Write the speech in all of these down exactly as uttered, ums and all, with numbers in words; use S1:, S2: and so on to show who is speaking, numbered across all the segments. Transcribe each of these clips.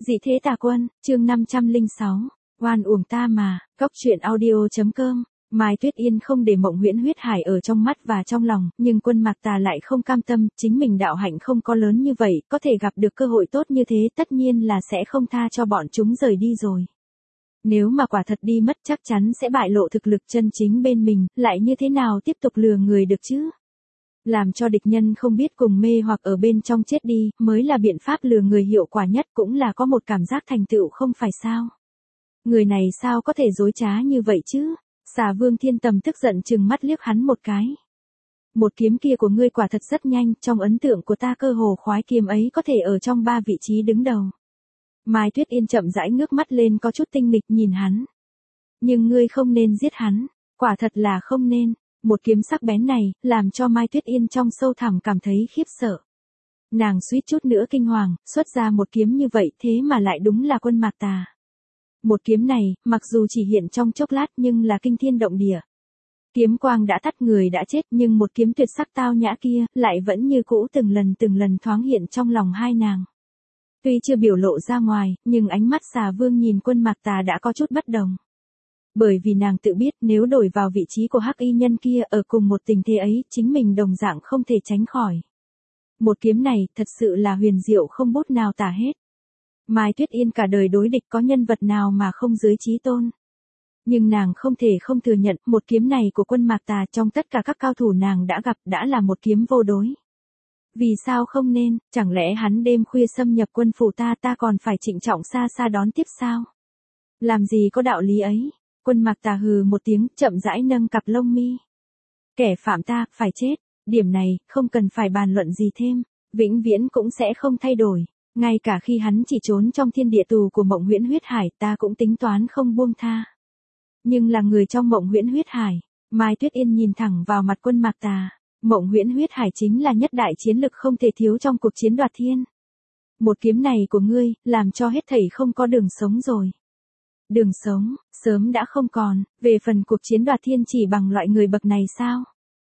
S1: Dị thế tà quân, chương năm trăm lẻ sáu, oan uổng ta mà, góc truyện audio.com. Mai Tuyết Yên không để Mộng Huyễn huyết hải ở trong mắt và trong lòng, nhưng Quân Mạc Tà lại không cam tâm, chính mình đạo hạnh không có lớn như vậy, có thể gặp được cơ hội tốt như thế tất nhiên là sẽ không tha cho bọn chúng rời đi rồi. Nếu mà quả thật đi mất chắc chắn sẽ bại lộ thực lực chân chính bên mình, lại như thế nào tiếp tục lừa người được chứ? Làm cho địch nhân không biết cùng mê hoặc ở bên trong chết đi, mới là biện pháp lừa người hiệu quả nhất, cũng là có một cảm giác thành tựu không phải sao? Người này sao có thể dối trá như vậy chứ? Xà Vương Thiên Tầm tức giận trừng mắt liếc hắn một cái. Một kiếm kia của ngươi quả thật rất nhanh, trong ấn tượng của ta cơ hồ khoái kiếm ấy có thể ở trong ba vị trí đứng đầu. Mai Tuyết Yên chậm rãi ngước mắt lên có chút tinh nghịch nhìn hắn. Nhưng ngươi không nên giết hắn, quả thật là không nên. Một kiếm sắc bén này, làm cho Mai Tuyết Yên trong sâu thẳm cảm thấy khiếp sợ. Nàng suýt chút nữa kinh hoàng, xuất ra một kiếm như vậy thế mà lại đúng là Quân Mạc Tà. Một kiếm này, mặc dù chỉ hiện trong chốc lát nhưng là kinh thiên động địa. Kiếm quang đã tắt người đã chết nhưng một kiếm tuyệt sắc tao nhã kia, lại vẫn như cũ từng lần từng lần thoáng hiện trong lòng hai nàng. Tuy chưa biểu lộ ra ngoài, nhưng ánh mắt Xà Vương nhìn Quân Mạc Tà đã có chút bất đồng. Bởi vì nàng tự biết nếu đổi vào vị trí của hắc y nhân kia ở cùng một tình thế ấy, chính mình đồng dạng không thể tránh khỏi. Một kiếm này thật sự là huyền diệu không bút nào tả hết. Mai Tuyết Yên cả đời đối địch có nhân vật nào mà không dưới chí tôn. Nhưng nàng không thể không thừa nhận một kiếm này của Quân Mạc Tà trong tất cả các cao thủ nàng đã gặp đã là một kiếm vô đối. Vì sao không nên, chẳng lẽ hắn đêm khuya xâm nhập quân phủ ta ta còn phải trịnh trọng xa xa đón tiếp sao? Làm gì có đạo lý ấy? Quân Mạc Tà hừ một tiếng, chậm rãi nâng cặp lông mi. Kẻ phạm ta, phải chết, điểm này, không cần phải bàn luận gì thêm, vĩnh viễn cũng sẽ không thay đổi. Ngay cả khi hắn chỉ trốn trong thiên địa tù của Mộng Huyễn huyết hải ta cũng tính toán không buông tha. Nhưng là người trong Mộng Huyễn huyết hải, Mai Tuyết Yên nhìn thẳng vào mặt Quân Mạc Tà. Mộng Huyễn huyết hải chính là nhất đại chiến lực không thể thiếu trong cuộc chiến đoạt thiên. Một kiếm này của ngươi, làm cho hết thảy không có đường sống rồi. Đường sống, sớm đã không còn, về phần cuộc chiến đoạt thiên chỉ bằng loại người bậc này sao?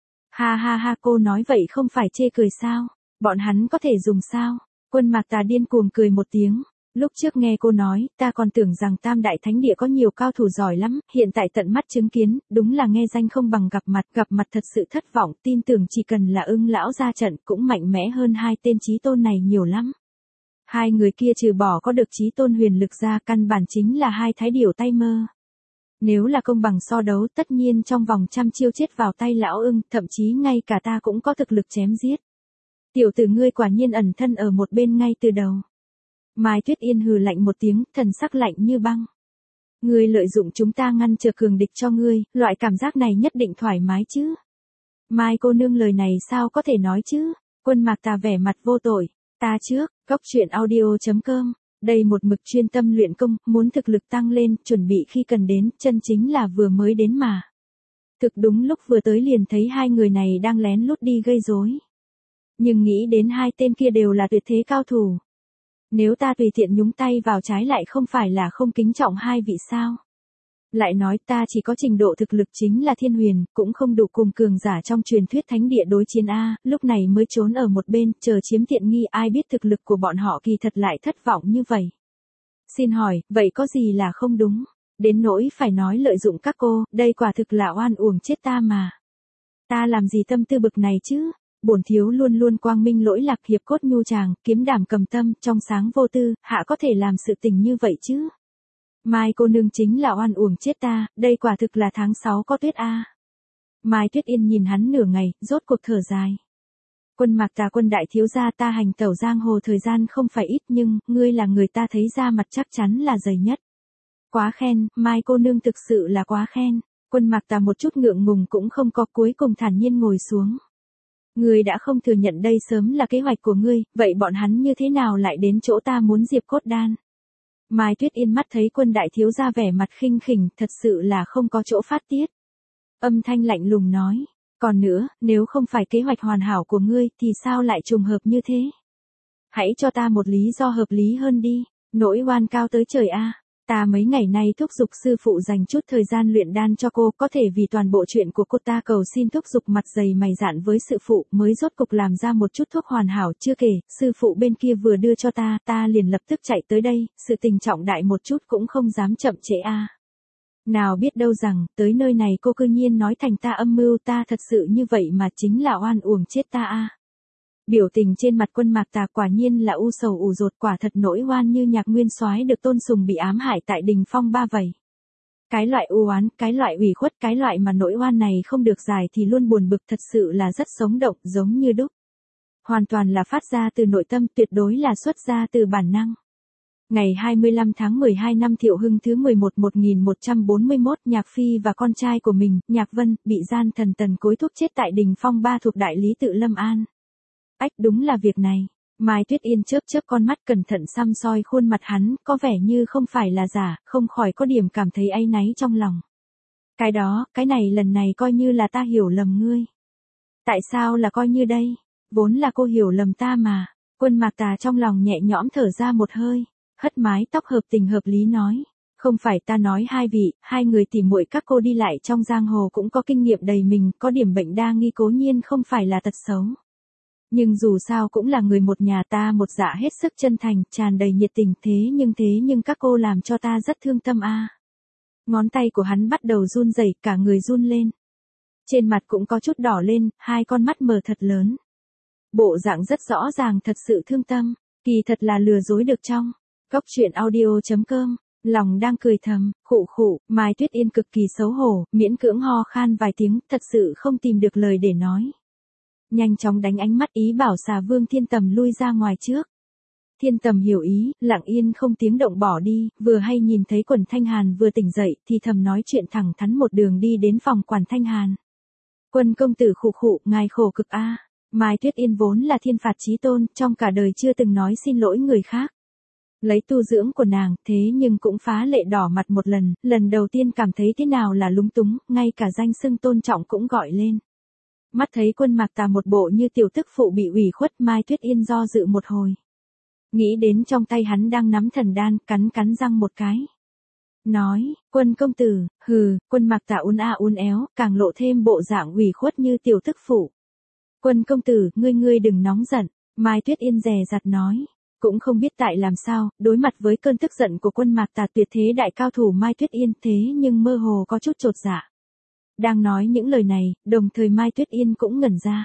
S1: Ha ha ha, cô nói vậy không phải chê cười sao? Bọn hắn có thể dùng sao? Quân Mạc Tà điên cuồng cười một tiếng. Lúc trước nghe cô nói, ta còn tưởng rằng Tam Đại Thánh Địa có nhiều cao thủ giỏi lắm, hiện tại tận mắt chứng kiến, đúng là nghe danh không bằng gặp mặt, gặp mặt thật sự thất vọng, tin tưởng chỉ cần là Ưng lão ra trận cũng mạnh mẽ hơn hai tên chí tôn này nhiều lắm. Hai người kia trừ bỏ có được chí tôn huyền lực ra căn bản chính là hai thái điểu tay mơ. Nếu là công bằng so đấu tất nhiên trong vòng trăm chiêu chết vào tay lão Ưng, thậm chí ngay cả ta cũng có thực lực chém giết. Tiểu tử ngươi quả nhiên ẩn thân ở một bên ngay từ đầu. Mai Tuyết Yên hừ lạnh một tiếng, thần sắc lạnh như băng. Ngươi lợi dụng chúng ta ngăn trở cường địch cho ngươi, loại cảm giác này nhất định thoải mái chứ. Mai cô nương lời này sao có thể nói chứ. Quân Mạc Tà vẻ mặt vô tội. Ta trước, góc truyện audio.com. Đây một mực chuyên tâm luyện công, muốn thực lực tăng lên, chuẩn bị khi cần đến, chân chính là vừa mới đến mà. Thực đúng lúc vừa tới liền thấy hai người này đang lén lút đi gây rối. Nhưng nghĩ đến hai tên kia đều là tuyệt thế cao thủ. Nếu ta tùy tiện nhúng tay vào trái lại không phải là không kính trọng hai vị sao? Lại nói ta chỉ có trình độ thực lực chính là thiên huyền, cũng không đủ cùng cường giả trong truyền thuyết thánh địa đối chiến A, lúc này mới trốn ở một bên, chờ chiếm tiện nghi, ai biết thực lực của bọn họ kỳ thật lại thất vọng như vậy. Xin hỏi, vậy có gì là không đúng? Đến nỗi phải nói lợi dụng các cô, đây quả thực là oan uổng chết ta mà. Ta làm gì tâm tư bực này chứ? Bổn thiếu luôn luôn quang minh lỗi lạc, hiệp cốt nhu tràng, kiếm đảm cầm tâm, trong sáng vô tư, hạ có thể làm sự tình như vậy chứ? Mai cô nương chính là oan uổng chết ta, đây quả thực là tháng sáu có tuyết a. Mai Tuyết Yên nhìn hắn nửa ngày, rốt cuộc thở dài. Quân Mạc Tà, Quân đại thiếu gia, ta hành tẩu giang hồ thời gian không phải ít nhưng, ngươi là người ta thấy ra mặt chắc chắn là dày nhất. Quá khen, Mai cô nương thực sự là quá khen. Quân Mạc Tà một chút ngượng ngùng cũng không có, cuối cùng thản nhiên ngồi xuống. Ngươi đã không thừa nhận đây sớm là kế hoạch của ngươi, vậy bọn hắn như thế nào lại đến chỗ ta muốn diệp cốt đan? Mai Tuyết Yên mắt thấy Quân đại thiếu gia vẻ mặt khinh khỉnh, thật sự là không có chỗ phát tiết. Âm thanh lạnh lùng nói, còn nữa, nếu không phải kế hoạch hoàn hảo của ngươi thì sao lại trùng hợp như thế? Hãy cho ta một lý do hợp lý hơn đi, nỗi oan cao tới trời a. Ta mấy ngày nay thúc giục sư phụ dành chút thời gian luyện đan cho cô, có thể vì toàn bộ chuyện của cô ta cầu xin thúc giục mặt dày mày dạn với sư phụ mới rốt cục làm ra một chút thuốc hoàn hảo. Chưa kể, sư phụ bên kia vừa đưa cho ta, ta liền lập tức chạy tới đây, sự tình trọng đại một chút cũng không dám chậm trễ a. Nào biết đâu rằng, tới nơi này cô cư nhiên nói thành ta âm mưu, ta thật sự như vậy mà chính là oan uổng chết ta a. Biểu tình trên mặt Quân Mạc Tà quả nhiên là u sầu ù dột, quả thật nỗi oan như Nhạc Nguyên Soái được Tôn Sùng bị ám hại tại Đình Phong Ba vậy. Cái loại u oán, cái loại ủy khuất, cái loại mà nỗi oan này không được giải thì luôn buồn bực, thật sự là rất sống động, giống như đúc. Hoàn toàn là phát ra từ nội tâm, tuyệt đối là xuất ra từ bản năng. Ngày hai mươi lăm tháng mười hai năm Thiệu Hưng thứ mười một một nghìn một trăm bốn mươi mốt, Nhạc Phi và con trai của mình, Nhạc Vân, bị gian thần Tần cối thúc chết tại Đình Phong Ba thuộc đại lý tự Lâm An. Ách, đúng là việc này. Mai Tuyết Yên chớp chớp con mắt cẩn thận săm soi khuôn mặt hắn, có vẻ như không phải là giả, không khỏi có điểm cảm thấy áy náy trong lòng. Cái đó, cái này lần này coi như là ta hiểu lầm ngươi. Tại sao là coi như đây? Vốn là cô hiểu lầm ta mà. Quân Mạc Tà trong lòng nhẹ nhõm thở ra một hơi, hất mái tóc hợp tình hợp lý nói. Không phải ta nói hai vị, hai người tỉ muội các cô đi lại trong giang hồ cũng có kinh nghiệm đầy mình, có điểm bệnh đa nghi cố nhiên không phải là tật xấu. Nhưng dù sao cũng là người một nhà, ta một dạ hết sức chân thành, tràn đầy nhiệt tình, thế nhưng thế nhưng các cô làm cho ta rất thương tâm a. Ngón tay của hắn bắt đầu run rẩy, cả người run lên. Trên mặt cũng có chút đỏ lên, hai con mắt mở thật lớn. Bộ dạng rất rõ ràng thật sự thương tâm, kỳ thật là lừa dối được trong. Góc truyện audio chấm com, lòng đang cười thầm, khụ khụ, Mai Tuyết Yên cực kỳ xấu hổ, miễn cưỡng ho khan vài tiếng, thật sự không tìm được lời để nói. Nhanh chóng đánh ánh mắt ý bảo xà vương Thiên Tầm lui ra ngoài trước. Thiên Tầm hiểu ý, lặng yên không tiếng động bỏ đi, vừa hay nhìn thấy Quần Thanh Hàn vừa tỉnh dậy thì thầm nói chuyện thẳng thắn một đường đi đến phòng Quản Thanh Hàn. Quân công tử khụ khụ, ngài khổ cực a. Mai Tuyết Yên vốn là thiên phạt chí tôn, trong cả đời chưa từng nói xin lỗi người khác. Lấy tu dưỡng của nàng, thế nhưng cũng phá lệ đỏ mặt một lần, lần đầu tiên cảm thấy thế nào là lúng túng, ngay cả danh xưng tôn trọng cũng gọi lên. Mắt thấy Quân Mạc Tà một bộ như tiểu tức phụ bị ủy khuất, Mai Tuyết Yên do dự một hồi. Nghĩ đến trong tay hắn đang nắm thần đan, cắn cắn răng một cái. Nói, Quân công tử, hừ, Quân Mạc Tà uốn a uốn éo, càng lộ thêm bộ dạng ủy khuất như tiểu tức phụ. Quân công tử, ngươi ngươi đừng nóng giận, Mai Tuyết Yên dè dặt nói. Cũng không biết tại làm sao, đối mặt với cơn tức giận của Quân Mạc Tà tuyệt thế đại cao thủ Mai Tuyết Yên, thế nhưng mơ hồ có chút chột dạ. Đang nói những lời này, đồng thời Mai Tuyết Yên cũng ngẩn ra.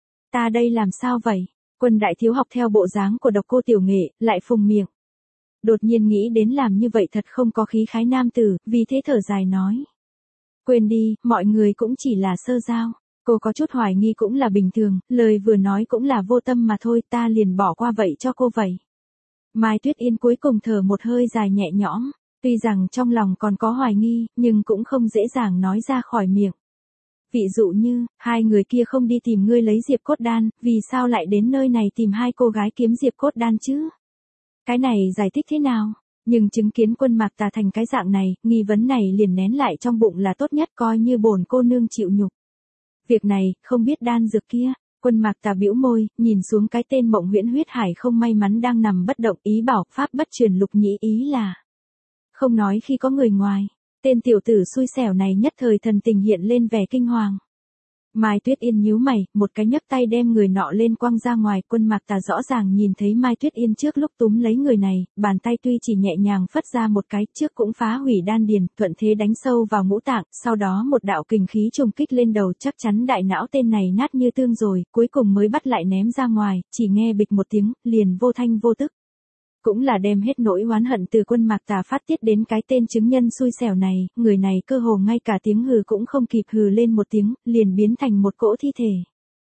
S1: Ta đây làm sao vậy? Quân đại thiếu học theo bộ dáng của Độc Cô Tiểu Nghệ, lại phùng miệng. Đột nhiên nghĩ đến làm như vậy thật không có khí khái nam tử, vì thế thở dài nói. Quên đi, mọi người cũng chỉ là sơ giao. Cô có chút hoài nghi cũng là bình thường, lời vừa nói cũng là vô tâm mà thôi, ta liền bỏ qua vậy cho cô vậy. Mai Tuyết Yên cuối cùng thở một hơi dài nhẹ nhõm. Tuy rằng trong lòng còn có hoài nghi, nhưng cũng không dễ dàng nói ra khỏi miệng. Ví dụ như, hai người kia không đi tìm ngươi lấy diệp cốt đan, vì sao lại đến nơi này tìm hai cô gái kiếm diệp cốt đan chứ? Cái này giải thích thế nào? Nhưng chứng kiến Quân Mạc Tà thành cái dạng này, nghi vấn này liền nén lại trong bụng là tốt nhất, coi như bổn cô nương chịu nhục. Việc này, không biết đan dược kia. Quân Mạc Tà bĩu môi, nhìn xuống cái tên Mộng Huyễn Huyết Hải không may mắn đang nằm bất động, ý bảo pháp bất truyền lục nhĩ, ý là không nói khi có người ngoài. Tên tiểu tử xui xẻo này nhất thời thần tình hiện lên vẻ kinh hoàng. Mai Tuyết Yên nhíu mày, một cái nhấc tay đem người nọ lên quăng ra ngoài. Quân Mạc Tà rõ ràng nhìn thấy Mai Tuyết Yên trước lúc túm lấy người này, bàn tay tuy chỉ nhẹ nhàng phất ra một cái, trước cũng phá hủy đan điền, thuận thế đánh sâu vào ngũ tạng, sau đó một đạo kình khí trùng kích lên đầu, chắc chắn đại não tên này nát như tương rồi, cuối cùng mới bắt lại ném ra ngoài, chỉ nghe bịch một tiếng, liền vô thanh vô tức. Cũng là đem hết nỗi oán hận từ Quân Mạc Tà phát tiết đến cái tên chứng nhân xui xẻo này, người này cơ hồ ngay cả tiếng hừ cũng không kịp hừ lên một tiếng, liền biến thành một cỗ thi thể.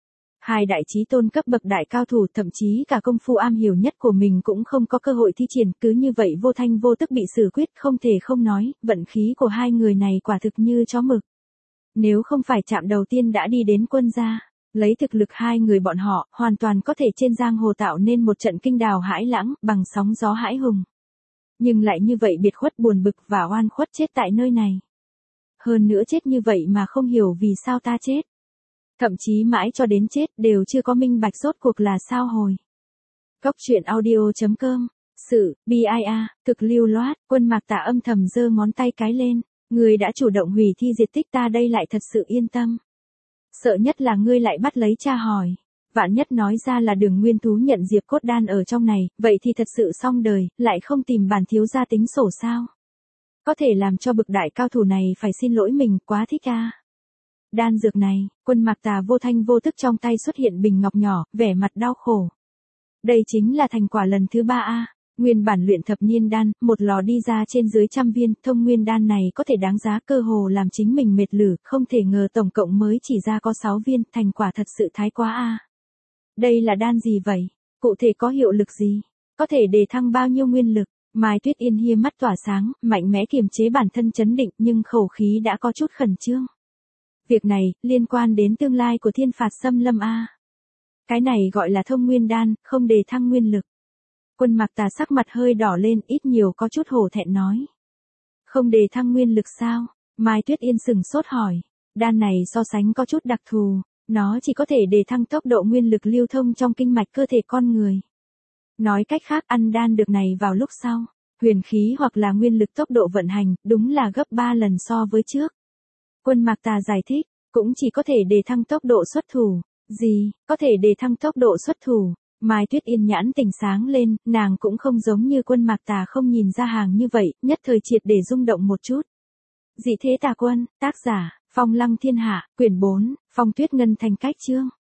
S1: Hai đại chí tôn cấp bậc đại cao thủ, thậm chí cả công phu am hiểu nhất của mình cũng không có cơ hội thi triển, cứ như vậy vô thanh vô tức bị xử quyết, không thể không nói, vận khí của hai người này quả thực như chó mực. Nếu không phải chạm đầu tiên đã đi đến Quân gia, lấy thực lực hai người bọn họ, hoàn toàn có thể trên giang hồ tạo nên một trận kinh đào hãi lãng, bằng sóng gió hãi hùng. Nhưng lại như vậy biệt khuất buồn bực và oan khuất chết tại nơi này. Hơn nữa chết như vậy mà không hiểu vì sao ta chết. Thậm chí mãi cho đến chết đều chưa có minh bạch rốt cuộc là sao hồi. Góc truyện audio chấm com sự, bi ai a, cực lưu loát, Quân Mạc Tà âm thầm giơ ngón tay cái lên, ngươi đã chủ động hủy thi diệt tích ta đây lại thật sự yên tâm. Sợ nhất là ngươi lại bắt lấy cha hỏi. Vạn nhất nói ra là Đường Nguyên Tú nhận Diệp Cốt Đan ở trong này, vậy thì thật sự xong đời, lại không tìm bản thiếu gia tính sổ sao. Có thể làm cho bực đại cao thủ này phải xin lỗi mình, quá thích a. Đan dược này, Quân Mạc Tà vô thanh vô tức trong tay xuất hiện bình ngọc nhỏ, vẻ mặt đau khổ. Đây chính là thành quả lần thứ ba a. Nguyên bản luyện thập niên đan, một lò đi ra trên dưới trăm viên, thông nguyên đan này có thể đáng giá cơ hồ làm chính mình mệt lử, không thể ngờ tổng cộng mới chỉ ra có sáu viên, thành quả thật sự thái quá a. Đây là đan gì vậy? Cụ thể có hiệu lực gì? Có thể đề thăng bao nhiêu nguyên lực? Mai Tuyết Yên hia mắt tỏa sáng, mạnh mẽ kiềm chế bản thân trấn định nhưng khẩu khí đã có chút khẩn trương. Việc này, liên quan đến tương lai của thiên phạt xâm lâm a. Cái này gọi là thông nguyên đan, không đề thăng nguyên lực. Quân Mạc Tà sắc mặt hơi đỏ lên, ít nhiều có chút hổ thẹn nói. Không đề thăng nguyên lực sao? Mai Tuyết Yên sừng sốt hỏi. Đan này so sánh có chút đặc thù, nó chỉ có thể đề thăng tốc độ nguyên lực lưu thông trong kinh mạch cơ thể con người. Nói cách khác ăn đan được này vào lúc sau, huyền khí hoặc là nguyên lực tốc độ vận hành, đúng là gấp ba lần so với trước. Quân Mạc Tà giải thích, cũng chỉ có thể đề thăng tốc độ xuất thủ. Gì, có thể đề thăng tốc độ xuất thủ? Mai Tuyết Yên nhãn tỉnh sáng lên, nàng cũng không giống như Quân Mạc Tà không nhìn ra hàng như vậy, nhất thời triệt để rung động một chút. Dị thế tà quân, tác giả, Phong Lăng Thiên Hạ, quyển bốn, Phong Tuyết Ngân thành cách chương.